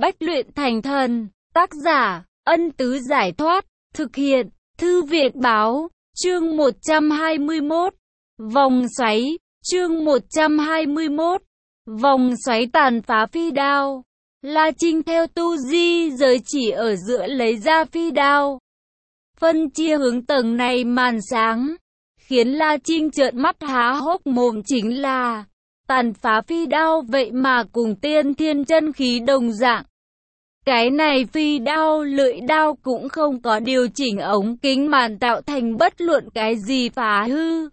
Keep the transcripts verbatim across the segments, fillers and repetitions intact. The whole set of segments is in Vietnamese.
Bách luyện thành thần. Tác giả, Ân Tứ Giải Thoát. Thực hiện, Thư Viện Báo. Chương một trăm hai mươi mốt. Vòng xoáy. Chương một trăm hai mươi mốt. Vòng xoáy tàn phá phi đao. La Trinh theo tu di giới chỉ ở giữa lấy ra phi đao. Phân chia hướng tầng này màn sáng. Khiến La Trinh trợn mắt há hốc mồm chính là tàn phá phi đao vậy mà cùng tiên thiên chân khí đồng dạng. Cái này phi đao lưỡi đao cũng không có điều chỉnh ống kính màn tạo thành bất luận cái gì phá hư.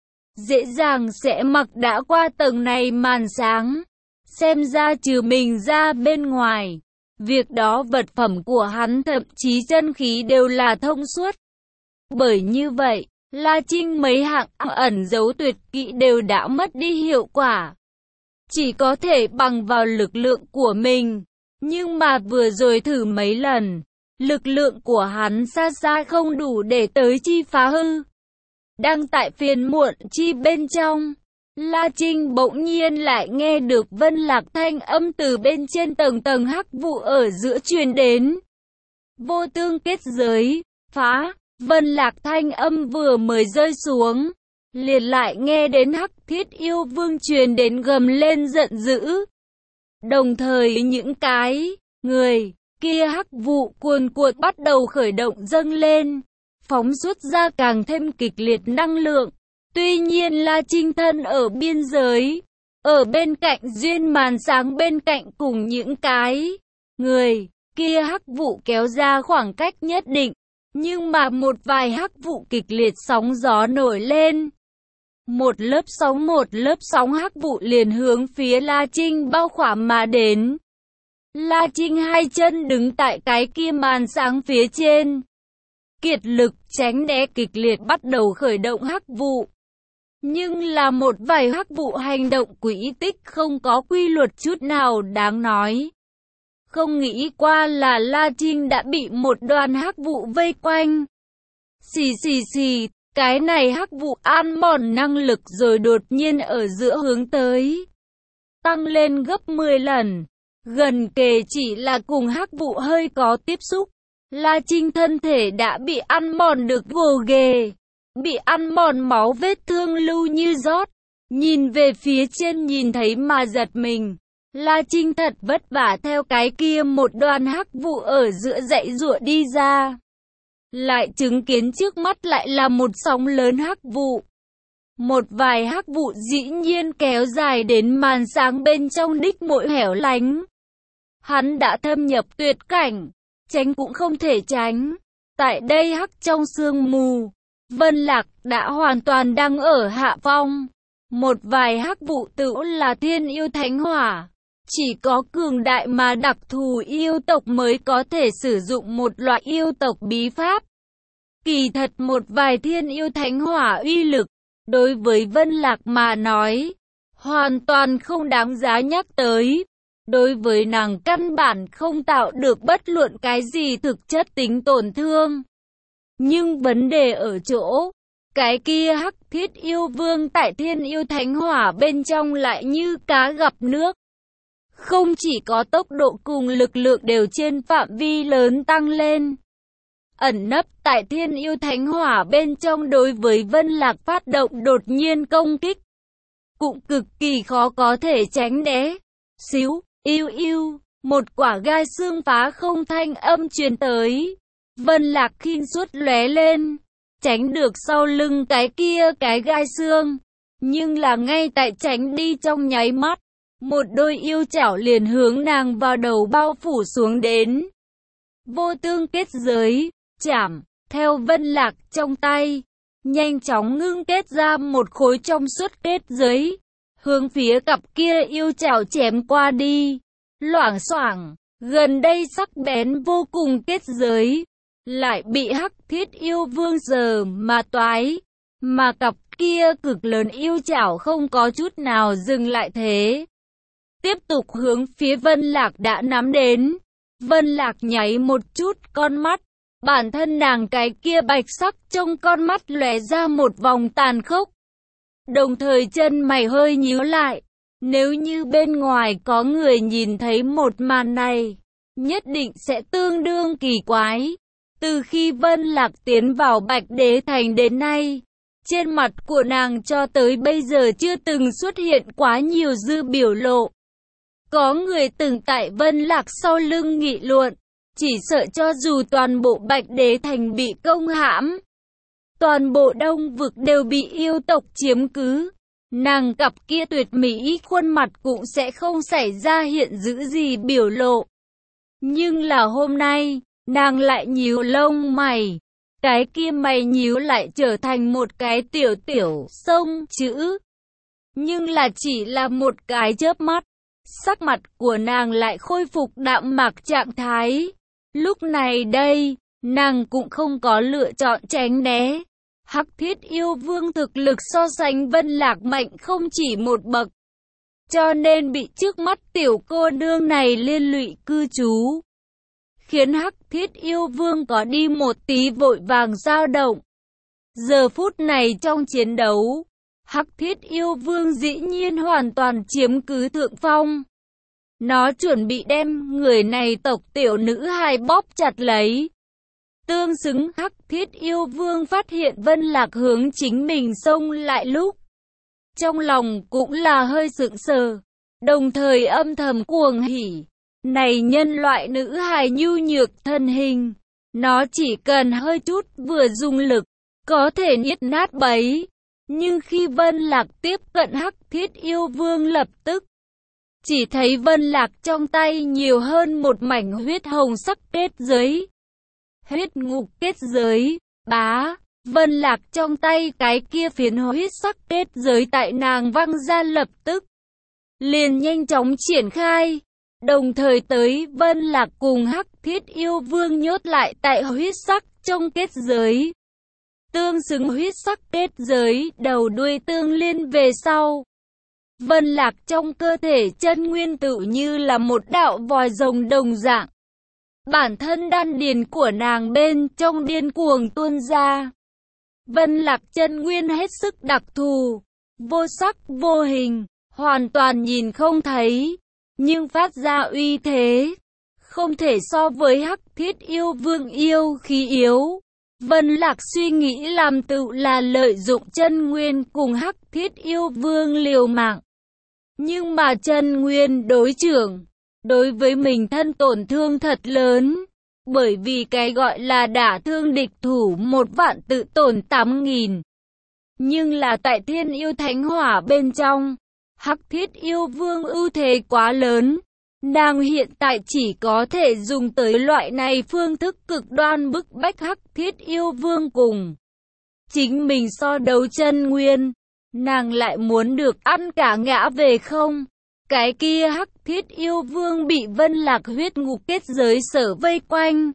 Dễ dàng sẽ mặc đã qua tầng này màn sáng. Xem ra trừ mình ra bên ngoài, việc đó vật phẩm của hắn thậm chí chân khí đều là thông suốt. Bởi như vậy, La Trinh mấy hạng ẩn giấu tuyệt kỹ đều đã mất đi hiệu quả. Chỉ có thể bằng vào lực lượng của mình. Nhưng mà vừa rồi thử mấy lần, lực lượng của hắn xa xa không đủ để tới chi phá hư. Đang tại phiền muộn chi bên trong, La Trinh bỗng nhiên lại nghe được Vân Lạc thanh âm từ bên trên tầng tầng hắc vụ ở giữa truyền đến. Vô tương kết giới, phá. Vân Lạc thanh âm vừa mới rơi xuống, liền lại nghe đến Hắc Thiết Yêu Vương truyền đến gầm lên giận dữ. Đồng thời những cái người kia hắc vụ cuồn cuộn bắt đầu khởi động dâng lên, phóng xuất ra càng thêm kịch liệt năng lượng. Tuy nhiên La Trinh thân ở biên giới, ở bên cạnh duyên màn sáng bên cạnh cùng những cái người kia hắc vụ kéo ra khoảng cách nhất định. Nhưng mà một vài hắc vụ kịch liệt sóng gió nổi lên. Một lớp sóng một lớp sóng hắc vụ liền hướng phía La Trinh bao khỏa mà đến. La Trinh hai chân đứng tại cái kia màn sáng phía trên. Kiệt lực tránh né kịch liệt bắt đầu khởi động hắc vụ. Nhưng là một vài hắc vụ hành động quỹ tích không có quy luật chút nào đáng nói. Không nghĩ qua là La Trinh đã bị một đoàn hắc vụ vây quanh. Xì xì xì, cái này hắc vụ ăn mòn năng lực rồi đột nhiên ở giữa hướng tới. Tăng lên gấp mười lần. Gần kề chỉ là cùng hắc vụ hơi có tiếp xúc. La Trinh thân thể đã bị ăn mòn được gồ ghề. Bị ăn mòn máu vết thương lưu như rót. Nhìn về phía trên nhìn thấy mà giật mình. La Trinh thật vất vả theo cái kia một đoàn hắc vụ ở giữa dãy giụa đi ra. Lại chứng kiến trước mắt lại là một sóng lớn hắc vụ. Một vài hắc vụ dĩ nhiên kéo dài đến màn sáng bên trong đích mỗi hẻo lánh. Hắn đã thâm nhập tuyệt cảnh, tránh cũng không thể tránh. Tại đây hắc trong sương mù, Vân Lạc đã hoàn toàn đang ở hạ phong. Một vài hắc vụ tự là thiên yêu thánh hỏa. Chỉ có cường đại mà đặc thù yêu tộc mới có thể sử dụng một loại yêu tộc bí pháp. Kỳ thật một vài thiên yêu thánh hỏa uy lực, đối với Vân Lạc mà nói, hoàn toàn không đáng giá nhắc tới. Đối với nàng căn bản không tạo được bất luận cái gì thực chất tính tổn thương. Nhưng vấn đề ở chỗ, cái kia Hắc Thiết Yêu Vương tại thiên yêu thánh hỏa bên trong lại như cá gặp nước. Không chỉ có tốc độ cùng lực lượng đều trên phạm vi lớn tăng lên. Ẩn nấp tại thiên yêu thánh hỏa bên trong đối với Vân Lạc phát động đột nhiên công kích. Cũng cực kỳ khó có thể tránh né. Xíu, yêu yêu, một quả gai xương phá không thanh âm truyền tới. Vân Lạc khinh suốt lóe lên, tránh được sau lưng cái kia cái gai xương. Nhưng là ngay tại tránh đi trong nháy mắt. Một đôi yêu chảo liền hướng nàng vào đầu bao phủ xuống đến. Vô tương kết giới, chảm, theo Vân Lạc trong tay, nhanh chóng ngưng kết ra một khối trong suốt kết giới, hướng phía cặp kia yêu chảo chém qua đi. Loảng xoảng, gần đây sắc bén vô cùng kết giới, lại bị Hắc Thiết Yêu Vương giờ mà toái, mà cặp kia cực lớn yêu chảo không có chút nào dừng lại thế. Tiếp tục hướng phía Vân Lạc đã nắm đến. Vân Lạc nháy một chút con mắt. Bản thân nàng cái kia bạch sắc trong con mắt lóe ra một vòng tàn khốc. Đồng thời chân mày hơi nhíu lại. Nếu như bên ngoài có người nhìn thấy một màn này, nhất định sẽ tương đương kỳ quái. Từ khi Vân Lạc tiến vào Bạch Đế Thành đến nay, trên mặt của nàng cho tới bây giờ chưa từng xuất hiện quá nhiều dư biểu lộ. Có người từng tại Vân Lạc sau lưng nghị luận, chỉ sợ cho dù toàn bộ Bạch Đế Thành bị công hãm, toàn bộ Đông Vực đều bị yêu tộc chiếm cứ, nàng cặp kia tuyệt mỹ khuôn mặt cũng sẽ không xảy ra hiện dữ gì biểu lộ. Nhưng là hôm nay, nàng lại nhíu lông mày, cái kia mày nhíu lại trở thành một cái tiểu tiểu sông chữ. Nhưng là chỉ là một cái chớp mắt, sắc mặt của nàng lại khôi phục đạm mạc trạng thái. Lúc này đây, nàng cũng không có lựa chọn tránh né. Hắc Thiết Yêu Vương thực lực so sánh Vân Lạc mạnh không chỉ một bậc, cho nên bị trước mắt tiểu cô nương này liên lụy cư trú, khiến Hắc Thiết Yêu Vương có đi một tí vội vàng dao động. Giờ phút này trong chiến đấu, Hắc Thiết Yêu Vương dĩ nhiên hoàn toàn chiếm cứ thượng phong. Nó chuẩn bị đem người này tộc tiểu nữ hài bóp chặt lấy. Tương xứng Hắc Thiết Yêu Vương phát hiện Vân Lạc hướng chính mình xông lại lúc, trong lòng cũng là hơi sững sờ, đồng thời âm thầm cuồng hỉ. Này nhân loại nữ hài nhu nhược thân hình, nó chỉ cần hơi chút vừa dùng lực, có thể niết nát bấy. Nhưng khi Vân Lạc tiếp cận Hắc Thiết Yêu Vương lập tức, chỉ thấy Vân Lạc trong tay nhiều hơn một mảnh huyết hồng sắc kết giới. Huyết ngục kết giới, bá, Vân Lạc trong tay cái kia phiến huyết sắc kết giới tại nàng văng ra lập tức, liền nhanh chóng triển khai. Đồng thời tới Vân Lạc cùng Hắc Thiết Yêu Vương nhốt lại tại huyết sắc trong kết giới. Tương xứng huyết sắc kết giới, đầu đuôi tương liên về sau. Vân Lạc trong cơ thể chân nguyên tự như là một đạo vòi rồng đồng dạng. Bản thân đan điền của nàng bên trong điên cuồng tuôn ra. Vân Lạc chân nguyên hết sức đặc thù, vô sắc vô hình, hoàn toàn nhìn không thấy, nhưng phát ra uy thế, không thể so với Hắc Thiết Yêu Vương yêu khí yếu. Vân Lạc suy nghĩ làm tự là lợi dụng chân nguyên cùng Hắc Thiết Yêu Vương liều mạng. Nhưng mà chân nguyên đối trưởng, đối với mình thân tổn thương thật lớn. Bởi vì cái gọi là đả thương địch thủ một vạn tự tổn tám nghìn. Nhưng là tại Thiên Yêu Thánh Hỏa bên trong, Hắc Thiết Yêu Vương ưu thế quá lớn. Nàng hiện tại chỉ có thể dùng tới loại này phương thức cực đoan bức bách Hắc Thiết Yêu Vương cùng chính mình so đấu chân nguyên. Nàng lại muốn được ăn cả ngã về không? Cái kia Hắc Thiết Yêu Vương bị Vân Lạc huyết ngục kết giới sở vây quanh,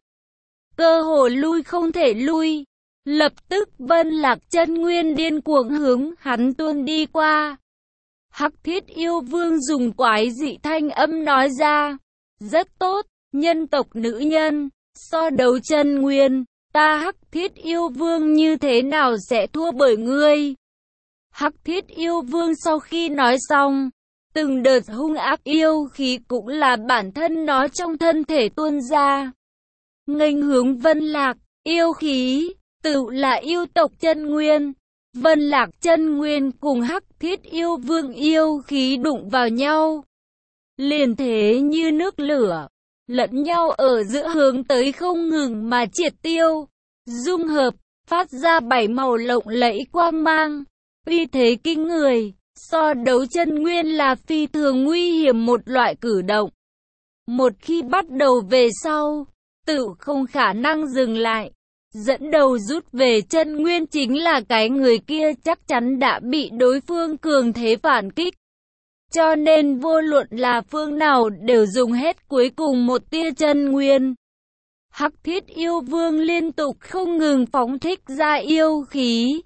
cơ hồ lui không thể lui. Lập tức Vân Lạc chân nguyên điên cuồng hướng hắn tuôn đi qua. Hắc Thiết Yêu Vương dùng quái dị thanh âm nói ra, rất tốt, nhân tộc nữ nhân, so đấu chân nguyên, ta Hắc Thiết Yêu Vương như thế nào sẽ thua bởi ngươi? Hắc Thiết Yêu Vương sau khi nói xong, từng đợt hung ác yêu khí cũng là bản thân nó trong thân thể tuôn ra. Nghênh hướng Vân Lạc, yêu khí, tự là yêu tộc chân nguyên. Vân Lạc chân nguyên cùng Hắc Thiết Yêu Vương yêu khí đụng vào nhau, liền thế như nước lửa, lẫn nhau ở giữa hướng tới không ngừng mà triệt tiêu, dung hợp, phát ra bảy màu lộng lẫy quang mang, uy thế kinh người. So đấu chân nguyên là phi thường nguy hiểm một loại cử động. Một khi bắt đầu về sau, tự không khả năng dừng lại. Dẫn đầu rút về chân nguyên chính là cái người kia chắc chắn đã bị đối phương cường thế phản kích. Cho nên vô luận là phương nào đều dùng hết cuối cùng một tia chân nguyên. Hắc Thiết Yêu Vương liên tục không ngừng phóng thích ra yêu khí.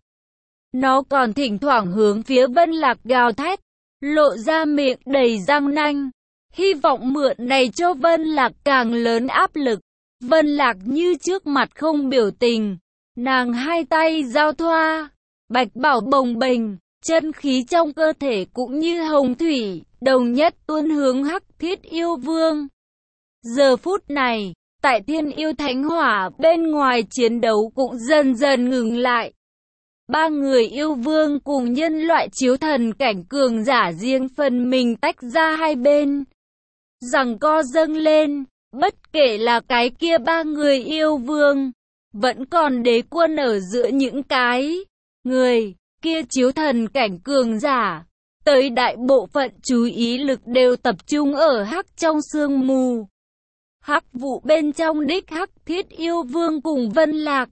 Nó còn thỉnh thoảng hướng phía Vân Lạc gào thét, lộ ra miệng đầy răng nanh, hy vọng mượn này cho Vân Lạc càng lớn áp lực. Vân Lạc như trước mặt không biểu tình, nàng hai tay giao thoa, bạch bảo bồng bềnh, chân khí trong cơ thể cũng như hồng thủy, đồng nhất tuôn hướng Hắc Thiết Yêu Vương. Giờ phút này, tại Thiên Yêu Thánh Hỏa, bên ngoài chiến đấu cũng dần dần ngừng lại. Ba người yêu vương cùng nhân loại chiếu thần cảnh cường giả riêng phần mình tách ra hai bên. Giằng co dâng lên, bất kể là cái kia ba người yêu vương, vẫn còn đế quân ở giữa những cái người kia chiếu thần cảnh cường giả. Tới đại bộ phận chú ý lực đều tập trung ở hắc trong sương mù. Hắc vụ bên trong đích hắc thiết yêu vương cùng Vân Lạc.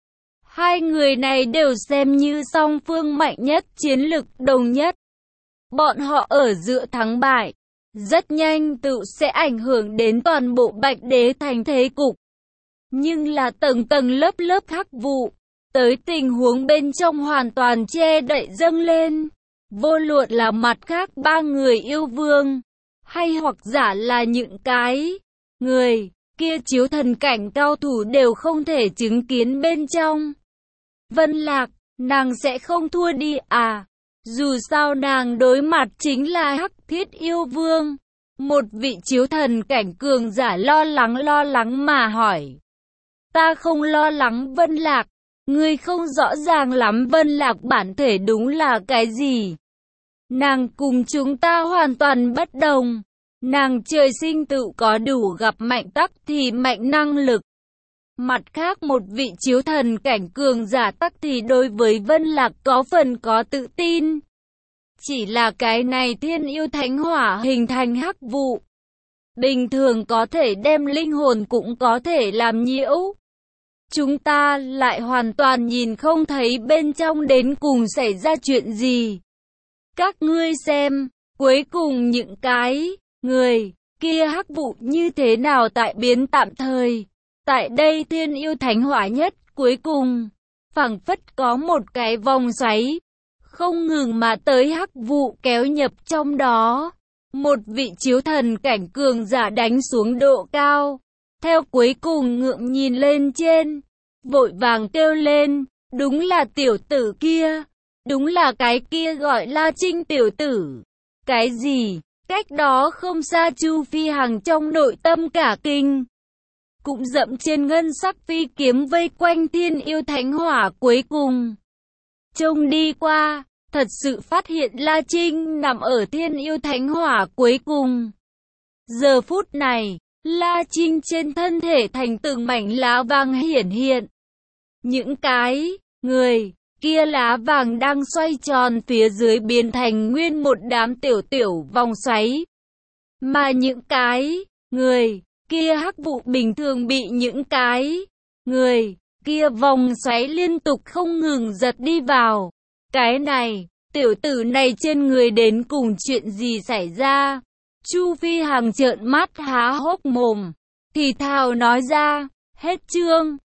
Hai người này đều xem như song phương mạnh nhất, chiến lực đồng nhất. Bọn họ ở giữa thắng bại, rất nhanh tự sẽ ảnh hưởng đến toàn bộ Bạch Đế Thành thế cục. Nhưng là tầng tầng lớp lớp hắc vụ, tới tình huống bên trong hoàn toàn che đậy dâng lên. Vô luận là mặt khác ba người yêu vương, hay hoặc giả là những cái người kia chiếu thần cảnh cao thủ đều không thể chứng kiến bên trong. Vân Lạc, nàng sẽ không thua đi à? Dù sao nàng đối mặt chính là hắc thiết yêu vương. Một vị chiếu thần cảnh cường giả lo lắng lo lắng mà hỏi. Ta không lo lắng Vân Lạc, ngươi không rõ ràng lắm Vân Lạc bản thể đúng là cái gì. Nàng cùng chúng ta hoàn toàn bất đồng. Nàng trời sinh tự có đủ gặp mạnh tắc thì mạnh năng lực. Mặt khác một vị chiếu thần cảnh cường giả tắc thì đối với Vân Lạc có phần có tự tin. Chỉ là cái này Thiên Yêu Thánh Hỏa hình thành hắc vụ. Bình thường có thể đem linh hồn cũng có thể làm nhiễu. Chúng ta lại hoàn toàn nhìn không thấy bên trong đến cùng xảy ra chuyện gì. Các ngươi xem, cuối cùng những cái người kia hắc vụ như thế nào tại biến tạm thời. Tại đây Thiên Yêu Thánh Hỏa nhất cuối cùng, phảng phất có một cái vòng xoáy, không ngừng mà tới hắc vụ kéo nhập trong đó. Một vị chiếu thần cảnh cường giả đánh xuống độ cao, theo cuối cùng ngượng nhìn lên trên, vội vàng kêu lên, đúng là tiểu tử kia, đúng là cái kia gọi La Trinh tiểu tử. Cái gì? Cách đó không xa Chu Phi Hằng trong nội tâm cả kinh. Cũng dậm trên ngân sắc phi kiếm vây quanh Thiên Yêu Thánh Hỏa cuối cùng. Trông đi qua, thật sự phát hiện La Trinh nằm ở Thiên Yêu Thánh Hỏa cuối cùng. Giờ phút này, La Trinh trên thân thể thành từng mảnh lá vàng hiển hiện. Những cái người kia lá vàng đang xoay tròn phía dưới biến thành nguyên một đám tiểu tiểu vòng xoáy. Mà những cái người kia hắc vụ bình thường bị những cái người kia vòng xoáy liên tục không ngừng giật đi vào. Cái này, tiểu tử này trên người đến cùng chuyện gì xảy ra? Chu Phi Hằng trợn mắt há hốc mồm, thì thào nói ra, hết chương.